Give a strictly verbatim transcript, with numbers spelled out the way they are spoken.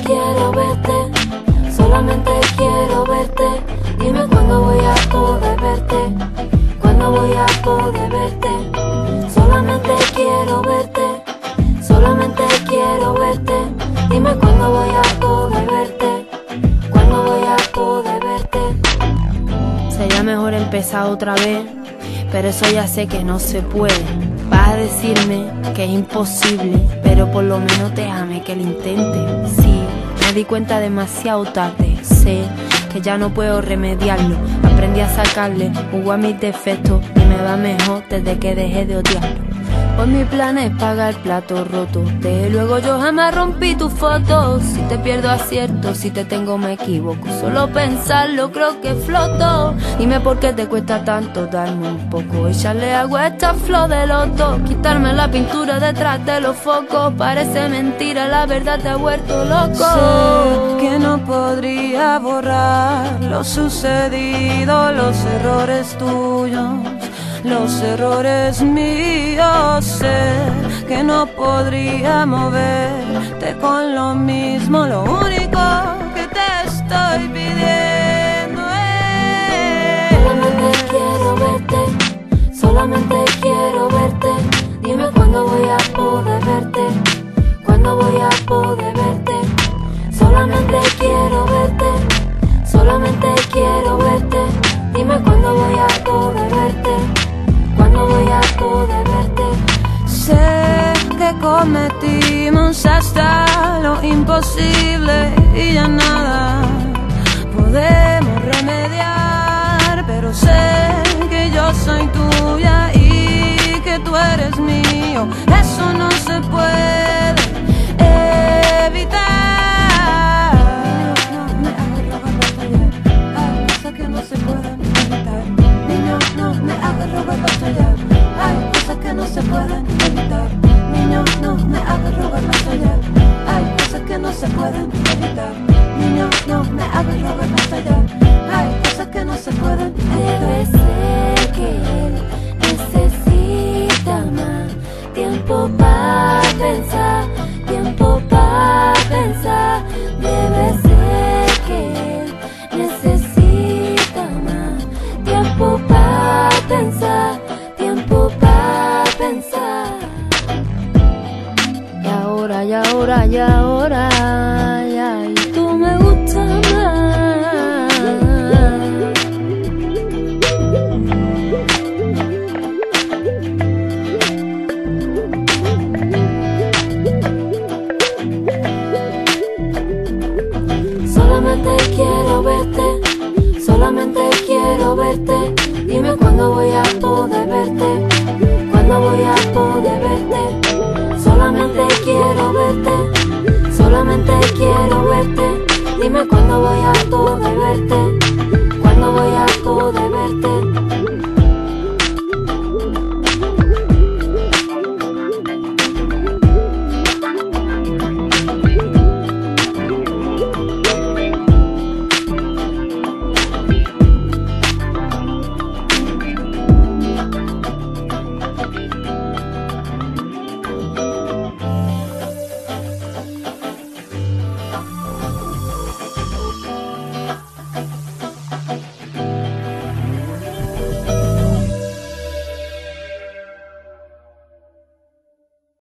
quiero verte, solamente quiero verte. Dime cuándo voy a poder verte, cuándo voy a poder verte. Solamente quiero verte, solamente quiero verte. Dime cuándo voy a poder verte, cuándo voy a poder verte. Sería mejor empezar otra vez, pero eso ya sé que no se puede. Vas a decirme que es imposible, pero por lo menos déjame que lo intente. Sí, me di cuenta demasiado tarde, sé que ya no puedo remediarlo. Aprendí a sacarle jugo a mis defectos y me va mejor desde que dejé de odiarlo. Hoy mi plan es pagar el plato roto, desde luego yo jamás rompí tus fotos. Si te pierdo acierto, si te tengo me equivoco, solo pensarlo creo que floto. Dime por qué te cuesta tanto darme un poco, echarle agua a esta flor de loto, quitarme la pintura detrás de los focos. Parece mentira, la verdad te ha vuelto loco. Sé que no podría borrar lo sucedido, los errores tuyos, los errores míos. Sé que no podría moverte con lo mismo. Lo único que te estoy pidiendo es solamente quiero verte, solamente quiero verte. Dime cuándo voy a poder verte, cuándo voy a poder verte. Solamente quiero verte, solamente quiero verte. Dime cuándo voy a poder verte, cuándo voy a poder verte. Sé que cometimos hasta lo imposible y ya nada podemos remediar, pero sé que yo soy tuya y que tú eres mío. Eso no se puede evitar. No me hagas rogar batallar, hay cosas que no se pueden evitar. Niño, no me hagas rogar batallar, hay cosas que no se pueden evitar. Niño, no me hagas rogar batallar, hay cosas que no se pueden evitar. Niño, no me hagas rogar batallar, hay cosas que no se pueden Debe evitar. ser que él necesita más tiempo para pensar, tiempo para pensar. Debe ser que él necesita más tiempo para pensar, tiempo para pensar. Y ahora, y ahora, y ahora, ya, y tú me gustas más. Solamente quiero verte, solamente quiero verte. Dime cuándo voy a poder verte, cuándo voy a poder verte. Solamente quiero verte, solamente quiero verte. Dime cuándo voy a poder verte, cuándo voy a poder verte.